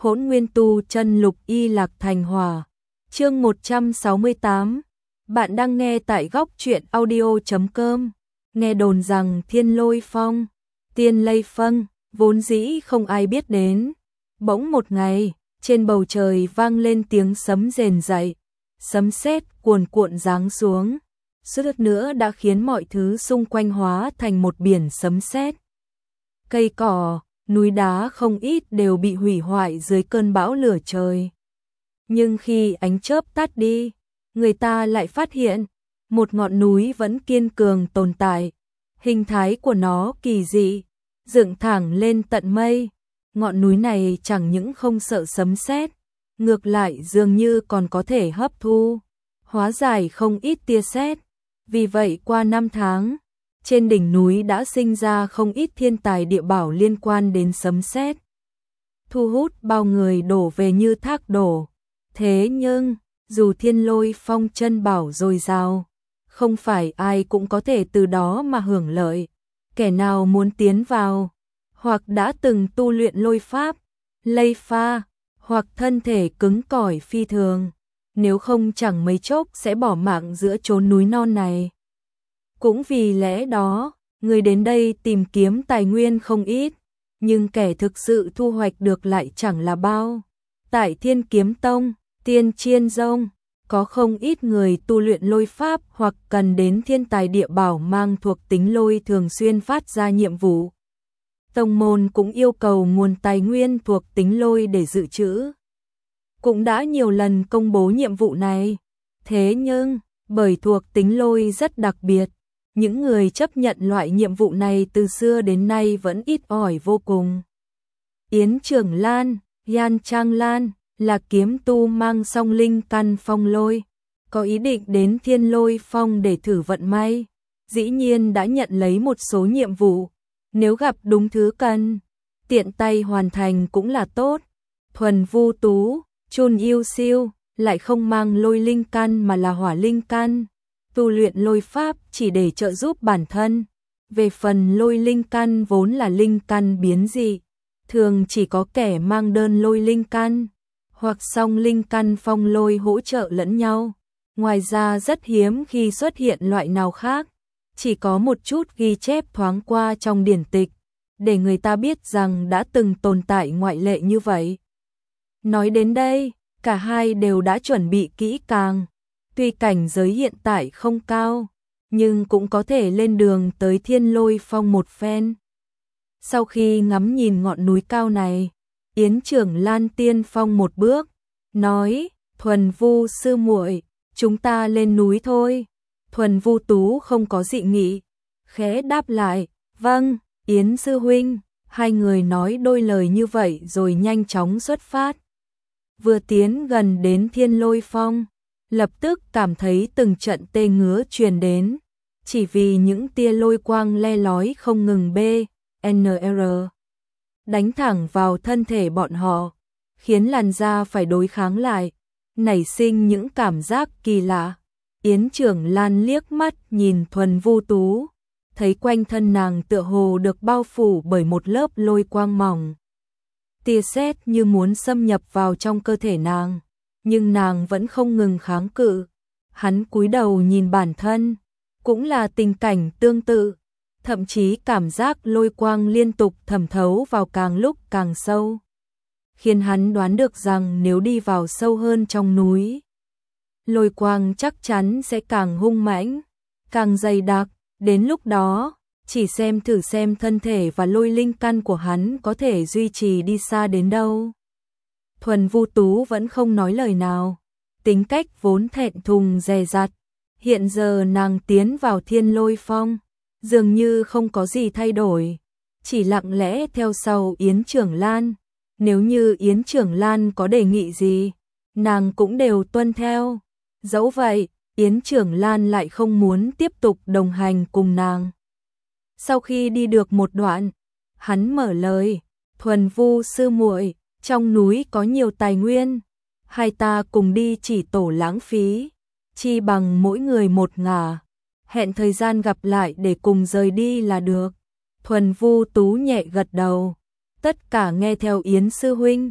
Hỗn Nguyên Tu Chân Lục Y Lạc Thành Hỏa. Chương 168. Bạn đang nghe tại góc truyện audio.com. Nghe đồn rằng Thiên Lôi Phong, Tiên Lây Phân vốn dĩ không ai biết đến. Bỗng một ngày, trên bầu trời vang lên tiếng sấm rền rậy, sấm sét cuồn cuộn giáng xuống. Suýt nữa đã khiến mọi thứ xung quanh hóa thành một biển sấm sét. Cây cỏ, núi đá không ít đều bị hủy hoại dưới cơn bão lửa trời. Nhưng khi ánh chớp tắt đi, người ta lại phát hiện một ngọn núi vẫn kiên cường tồn tại. Hình thái của nó kỳ dị, dựng thẳng lên tận mây. Ngọn núi này chẳng những không sợ sấm sét, ngược lại dường như còn có thể hấp thu, hóa giải không ít tia sét. Vì vậy qua năm tháng, trên đỉnh núi đã sinh ra không ít thiên tài địa bảo liên quan đến sấm sét, thu hút bao người đổ về như thác đổ. Thế nhưng, dù Thiên Lôi Phong chân bảo dồi dào, không phải ai cũng có thể từ đó mà hưởng lợi. Kẻ nào muốn tiến vào, hoặc đã từng tu luyện lôi pháp, lây pha, hoặc thân thể cứng cỏi phi thường, nếu không chẳng mấy chốc sẽ bỏ mạng giữa chốn núi non này. Cũng vì lẽ đó, người đến đây tìm kiếm tài nguyên không ít, nhưng kẻ thực sự thu hoạch được lại chẳng là bao. Tại Thiên Kiếm Tông, Tiên Chiên Dông, có không ít người tu luyện lôi pháp hoặc cần đến thiên tài địa bảo mang thuộc tính lôi thường xuyên phát ra nhiệm vụ. Tông môn cũng yêu cầu nguồn tài nguyên thuộc tính lôi để dự trữ. Cũng đã nhiều lần công bố nhiệm vụ này. Thế nhưng, bởi thuộc tính lôi rất đặc biệt, những người chấp nhận loại nhiệm vụ này từ xưa đến nay vẫn ít ỏi vô cùng. Yến Trưởng Lan, Yan Trang Lan là kiếm tu mang song linh căn phong lôi, có ý định đến Thiên Lôi Phong để thử vận may. Dĩ nhiên đã nhận lấy một số nhiệm vụ, nếu gặp đúng thứ cần, tiện tay hoàn thành cũng là tốt. Thuần Vu Tú, Chun Yêu Siêu lại không mang lôi linh căn mà là hỏa linh căn, tu luyện lôi pháp chỉ để trợ giúp bản thân. Về phần lôi linh căn vốn là linh căn biến dị, thường chỉ có kẻ mang đơn lôi linh căn hoặc song linh căn phong lôi hỗ trợ lẫn nhau. Ngoài ra rất hiếm khi xuất hiện loại nào khác, chỉ có một chút ghi chép thoáng qua trong điển tịch, để người ta biết rằng đã từng tồn tại ngoại lệ như vậy. Nói đến đây, cả hai đều đã chuẩn bị kỹ càng. Tuy cảnh giới hiện tại không cao, nhưng cũng có thể lên đường tới Thiên Lôi Phong một phen. Sau khi ngắm nhìn ngọn núi cao này, Yến Trưởng Lan tiên phong một bước, nói: Thuần Vu sư muội, chúng ta lên núi thôi. Thuần Vu Tú không có dị nghị, khẽ đáp lại: vâng, Yến sư huynh. Hai người nói đôi lời như vậy rồi nhanh chóng xuất phát. Vừa tiến gần đến Thiên Lôi Phong, lập tức cảm thấy từng trận tê ngứa truyền đến, chỉ vì những tia lôi quang le lói không ngừng BNR đánh thẳng vào thân thể bọn họ, khiến làn da phải đối kháng lại, nảy sinh những cảm giác kỳ lạ. Yến Trưởng Lan liếc mắt nhìn Thuần Vu Tú, thấy quanh thân nàng tựa hồ được bao phủ bởi một lớp lôi quang mỏng. Tia sét như muốn xâm nhập vào trong cơ thể nàng, nhưng nàng vẫn không ngừng kháng cự. Hắn cúi đầu nhìn bản thân, cũng là tình cảnh tương tự, thậm chí cảm giác lôi quang liên tục thẩm thấu vào càng lúc càng sâu, khiến hắn đoán được rằng nếu đi vào sâu hơn trong núi, lôi quang chắc chắn sẽ càng hung mãnh, càng dày đặc. Đến lúc đó, chỉ thử xem thân thể và lôi linh căn của hắn có thể duy trì đi xa đến đâu. Thuần Vu Tú vẫn không nói lời nào, tính cách vốn thẹn thùng dè dặt, hiện giờ nàng tiến vào Thiên Lôi Phong, dường như không có gì thay đổi, chỉ lặng lẽ theo sau Yến Trưởng Lan. Nếu như Yến Trưởng Lan có đề nghị gì, nàng cũng đều tuân theo. Dẫu vậy, Yến Trưởng Lan lại không muốn tiếp tục đồng hành cùng nàng. Sau khi đi được một đoạn, hắn mở lời: Thuần Vu sư muội, trong núi có nhiều tài nguyên, hai ta cùng đi chỉ tổ lãng phí, chi bằng mỗi người một ngả, hẹn thời gian gặp lại để cùng rời đi là được. Thuần Vu Tú nhẹ gật đầu, tất cả nghe theo Yến sư huynh.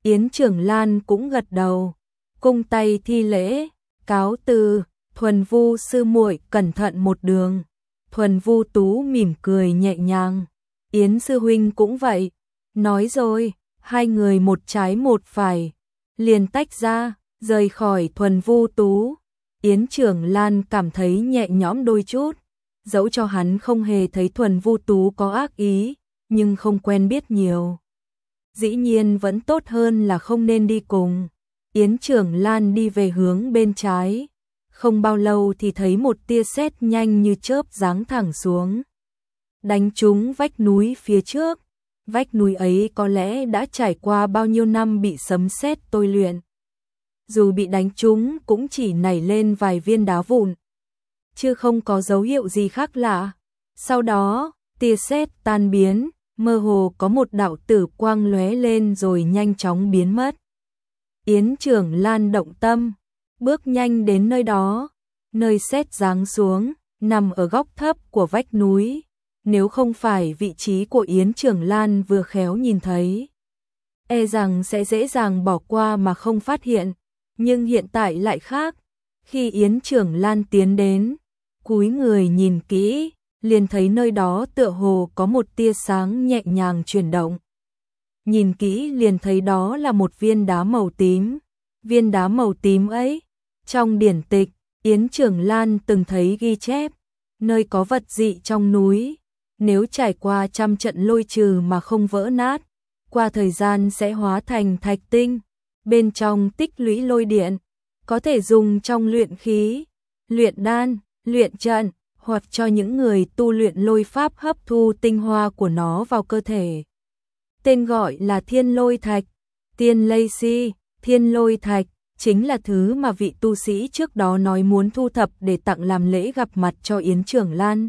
Yến Trưởng Lan cũng gật đầu, cung tay thi lễ, cáo từ, Thuần Vu sư muội cẩn thận một đường. Thuần Vu Tú mỉm cười nhẹ nhàng, Yến sư huynh cũng vậy. Nói rồi, hai người một trái một phải, liền tách ra, rời khỏi Thuần Vu Tú. Yến Trưởng Lan cảm thấy nhẹ nhõm đôi chút, dẫu cho hắn không hề thấy Thuần Vu Tú có ác ý, nhưng không quen biết nhiều. Dĩ nhiên vẫn tốt hơn là không nên đi cùng. Yến Trưởng Lan đi về hướng bên trái, không bao lâu thì thấy một tia sét nhanh như chớp giáng thẳng xuống, đánh trúng vách núi phía trước. Vách núi ấy có lẽ đã trải qua bao nhiêu năm bị sấm sét tôi luyện. Dù bị đánh trúng cũng chỉ nảy lên vài viên đá vụn, chứ không có dấu hiệu gì khác lạ. Sau đó, tia sét tan biến, mơ hồ có một đạo tử quang lóe lên rồi nhanh chóng biến mất. Yến Trưởng Lan động tâm, bước nhanh đến nơi đó, nơi sét giáng xuống, nằm ở góc thấp của vách núi. Nếu không phải vị trí của Yến Trưởng Lan vừa khéo nhìn thấy, e rằng sẽ dễ dàng bỏ qua mà không phát hiện. Nhưng hiện tại lại khác, khi Yến Trưởng Lan tiến đến, cúi người nhìn kỹ, liền thấy nơi đó tựa hồ có một tia sáng nhẹ nhàng chuyển động. Nhìn kỹ liền thấy đó là một viên đá màu tím. Viên đá màu tím ấy, trong điển tịch, Yến Trưởng Lan từng thấy ghi chép, nơi có vật dị trong núi, nếu trải qua trăm trận lôi trừ mà không vỡ nát, qua thời gian sẽ hóa thành thạch tinh, bên trong tích lũy lôi điện, có thể dùng trong luyện khí, luyện đan, luyện trận, hoặc cho những người tu luyện lôi pháp hấp thu tinh hoa của nó vào cơ thể. Tên gọi là Thiên Lôi Thạch, Tiên Lây Si. Thiên Lôi Thạch chính là thứ mà vị tu sĩ trước đó nói muốn thu thập để tặng làm lễ gặp mặt cho Yến Trưởng Lan.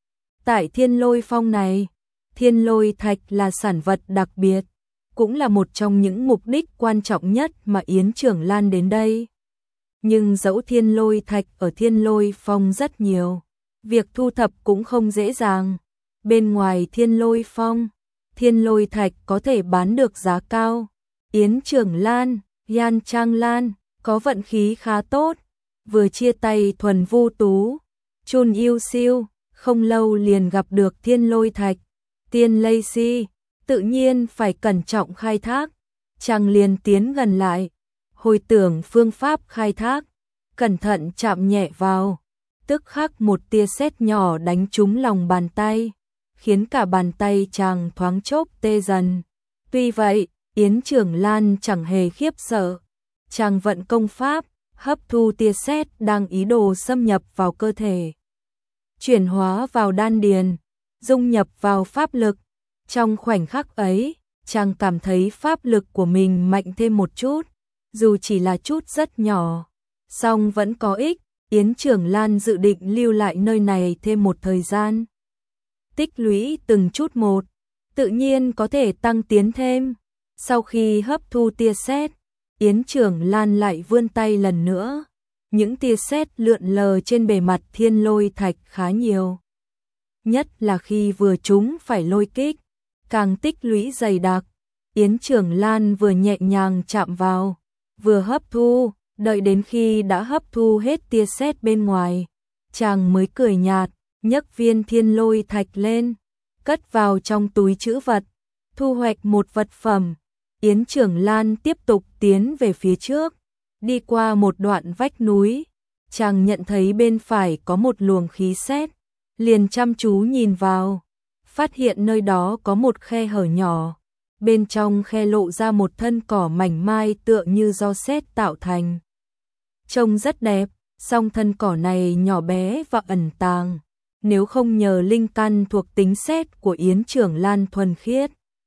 Tại Thiên Lôi Phong này, Thiên Lôi Thạch là sản vật đặc biệt, cũng là một trong những mục đích quan trọng nhất mà Yến Trưởng Lan đến đây. Nhưng dẫu Thiên Lôi Thạch ở Thiên Lôi Phong rất nhiều, việc thu thập cũng không dễ dàng. Bên ngoài Thiên Lôi Phong, Thiên Lôi Thạch có thể bán được giá cao. Yến Trưởng Lan, Yan Trang Lan có vận khí khá tốt, vừa chia tay Thuần Vu Tú, Chun Yêu Siêu, không lâu liền gặp được Thiên Lôi Thạch. Tiên Lây Si tự nhiên phải cẩn trọng khai thác, chàng liền tiến gần lại, hồi tưởng phương pháp khai thác, cẩn thận chạm nhẹ vào, tức khắc một tia sét nhỏ đánh trúng lòng bàn tay, khiến cả bàn tay chàng thoáng chốc tê dần. Tuy vậy, Yến Trưởng Lan chẳng hề khiếp sợ, chàng vận công pháp, hấp thu tia sét đang ý đồ xâm nhập vào cơ thể, chuyển hóa vào đan điền, dung nhập vào pháp lực. Trong khoảnh khắc ấy, chàng cảm thấy pháp lực của mình mạnh thêm một chút, dù chỉ là chút rất nhỏ, song vẫn có ích. Yến Trưởng Lan dự định lưu lại nơi này thêm một thời gian, tích lũy từng chút một, tự nhiên có thể tăng tiến thêm. Sau khi hấp thu tia sét, Yến Trưởng Lan lại vươn tay lần nữa. Những tia sét lượn lờ trên bề mặt Thiên Lôi Thạch khá nhiều, nhất là khi vừa chúng phải lôi kích, càng tích lũy dày đặc. Yến Trưởng Lan vừa nhẹ nhàng chạm vào, vừa hấp thu, đợi đến khi đã hấp thu hết tia sét bên ngoài, chàng mới cười nhạt, nhấc viên Thiên Lôi Thạch lên, cất vào trong túi trữ vật, thu hoạch một vật phẩm. Yến Trưởng Lan tiếp tục tiến về phía trước, đi qua một đoạn vách núi, chàng nhận thấy bên phải có một luồng khí sét, liền chăm chú nhìn vào, phát hiện nơi đó có một khe hở nhỏ, bên trong khe lộ ra một thân cỏ mảnh mai tựa như do sét tạo thành. Trông rất đẹp, song thân cỏ này nhỏ bé và ẩn tàng, nếu không nhờ linh căn thuộc tính sét của Yến Trưởng Lan thuần khiết,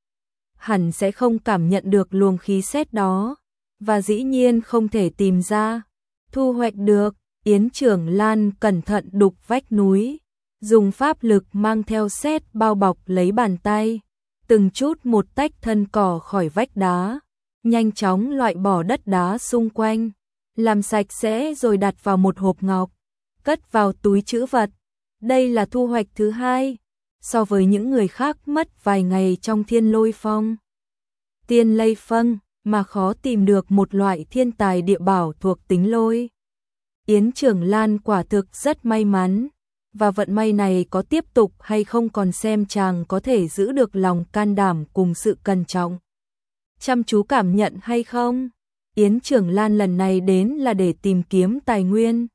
hẳn sẽ không cảm nhận được luồng khí sét đó, và dĩ nhiên không thể tìm ra, thu hoạch được. Yến Trưởng Lan cẩn thận đục vách núi, dùng pháp lực mang theo sét bao bọc lấy bàn tay, từng chút một tách thân cỏ khỏi vách đá, nhanh chóng loại bỏ đất đá xung quanh, làm sạch sẽ rồi đặt vào một hộp ngọc, cất vào túi trữ vật. Đây là thu hoạch thứ hai, so với những người khác mất vài ngày trong Thiên Lôi Phong. Tiên Lây Phong, mà khó tìm được một loại thiên tài địa bảo thuộc tính lôi. Yến Trưởng Lan quả thực rất may mắn, và vận may này có tiếp tục hay không còn xem chàng có thể giữ được lòng can đảm cùng sự cẩn trọng, chăm chú cảm nhận hay không. Yến Trưởng Lan lần này đến là để tìm kiếm tài nguyên.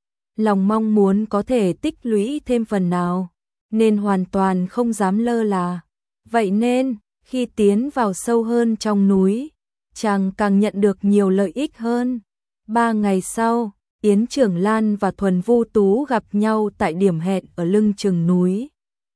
Lòng mong muốn có thể tích lũy thêm phần nào, nên hoàn toàn không dám lơ là. Vậy nên, khi tiến vào sâu hơn trong núi, chàng càng nhận được nhiều lợi ích hơn. 3 ngày sau, Yến Trưởng Lan và Thuần Vu Tú gặp nhau tại điểm hẹn ở lưng chừng núi.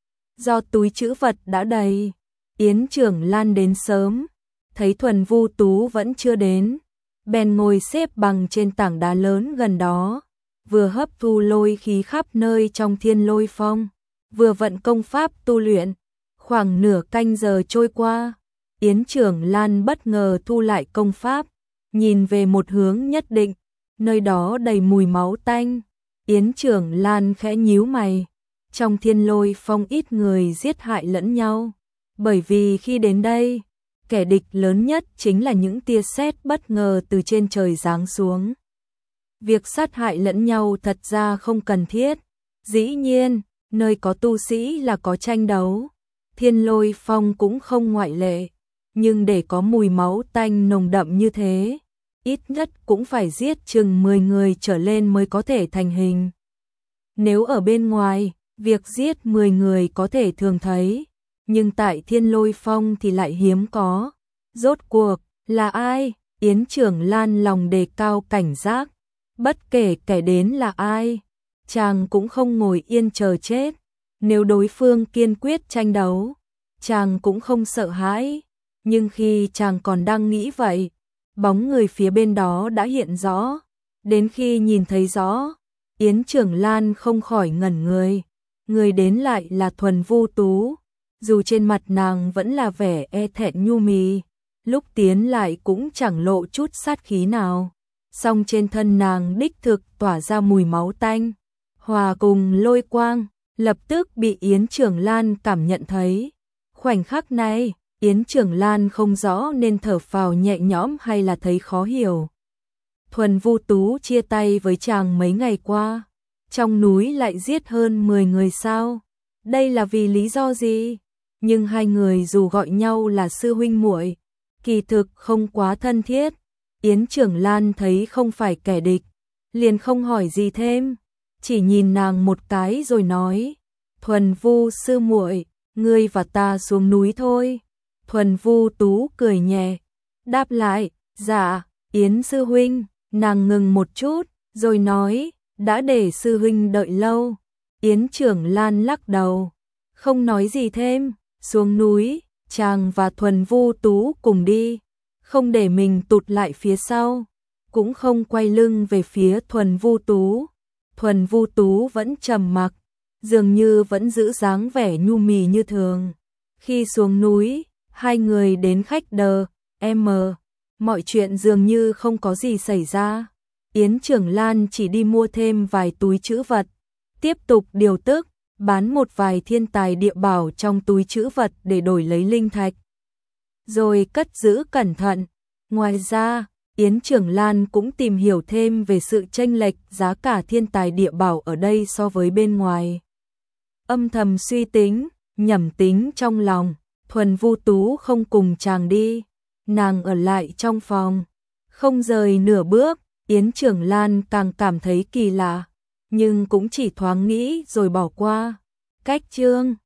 Do túi trữ vật đã đầy, Yến Trưởng Lan đến sớm, thấy Thuần Vu Tú vẫn chưa đến, bèn ngồi xếp bằng trên tảng đá lớn gần đó, vừa hấp thu lôi khí khắp nơi trong Thiên Lôi Phong, vừa vận công pháp tu luyện. Khoảng nửa canh giờ trôi qua, Yến Trưởng Lan bất ngờ thu lại công pháp, nhìn về một hướng nhất định, nơi đó đầy mùi máu tanh. Yến Trưởng Lan khẽ nhíu mày, trong Thiên Lôi Phong ít người giết hại lẫn nhau, bởi vì khi đến đây, kẻ địch lớn nhất chính là những tia sét bất ngờ từ trên trời giáng xuống. Việc sát hại lẫn nhau thật ra không cần thiết, dĩ nhiên, nơi có tu sĩ là có tranh đấu, Thiên Lôi Phong cũng không ngoại lệ, nhưng để có mùi máu tanh nồng đậm như thế, ít nhất cũng phải giết chừng 10 người trở lên mới có thể thành hình. Nếu ở bên ngoài, việc giết 10 người có thể thường thấy, nhưng tại Thiên Lôi Phong thì lại hiếm có. Rốt cuộc, là ai? Yến Trưởng Lan lòng đề cao cảnh giác, bất kể kẻ đến là ai, chàng cũng không ngồi yên chờ chết. Nếu đối phương kiên quyết tranh đấu, chàng cũng không sợ hãi. Nhưng khi chàng còn đang nghĩ vậy, bóng người phía bên đó đã hiện rõ. Đến khi nhìn thấy rõ, Yến Trưởng Lan không khỏi ngẩn người. Người đến lại là Thuần Vu Tú. Dù trên mặt nàng vẫn là vẻ e thẹn nhu mì, lúc tiến lại cũng chẳng lộ chút sát khí nào. Song trên thân nàng đích thực tỏa ra mùi máu tanh, hòa cùng lôi quang, lập tức bị Yến Trưởng Lan cảm nhận thấy. Khoảnh khắc này, Yến Trưởng Lan không rõ nên thở phào nhẹ nhõm hay là thấy khó hiểu. Thuần Vu Tú chia tay với chàng mấy ngày qua, trong núi lại giết hơn 10 người sao? Đây là vì lý do gì? Nhưng hai người dù gọi nhau là sư huynh muội, kỳ thực không quá thân thiết. Yến Trưởng Lan thấy không phải kẻ địch, liền không hỏi gì thêm, chỉ nhìn nàng một cái rồi nói: "Thuần Vu sư muội, ngươi và ta xuống núi thôi." Thuần Vu Tú cười nhẹ, đáp lại: "Dạ, Yến sư huynh." Nàng ngừng một chút, rồi nói: "Đã để sư huynh đợi lâu." Yến Trưởng Lan lắc đầu, không nói gì thêm. Xuống núi, chàng và Thuần Vu Tú cùng đi, không để mình tụt lại phía sau, cũng không quay lưng về phía Thuần Vu Tú. Thuần Vu Tú vẫn trầm mặc, dường như vẫn giữ dáng vẻ nhu mì như thường. Khi xuống núi, hai người đến khách đờ, mọi chuyện dường như không có gì xảy ra. Yến Trưởng Lan chỉ đi mua thêm vài túi trữ vật, tiếp tục điều tức, bán một vài thiên tài địa bảo trong túi trữ vật để đổi lấy linh thạch, rồi cất giữ cẩn thận. Ngoài ra, Yến Trưởng Lan cũng tìm hiểu thêm về sự chênh lệch giá cả thiên tài địa bảo ở đây so với bên ngoài. Âm thầm suy tính, nhẩm tính trong lòng, Thuần Vu Tú không cùng chàng đi, nàng ở lại trong phòng, không rời nửa bước. Yến Trưởng Lan càng cảm thấy kỳ lạ, nhưng cũng chỉ thoáng nghĩ rồi bỏ qua. Cách chương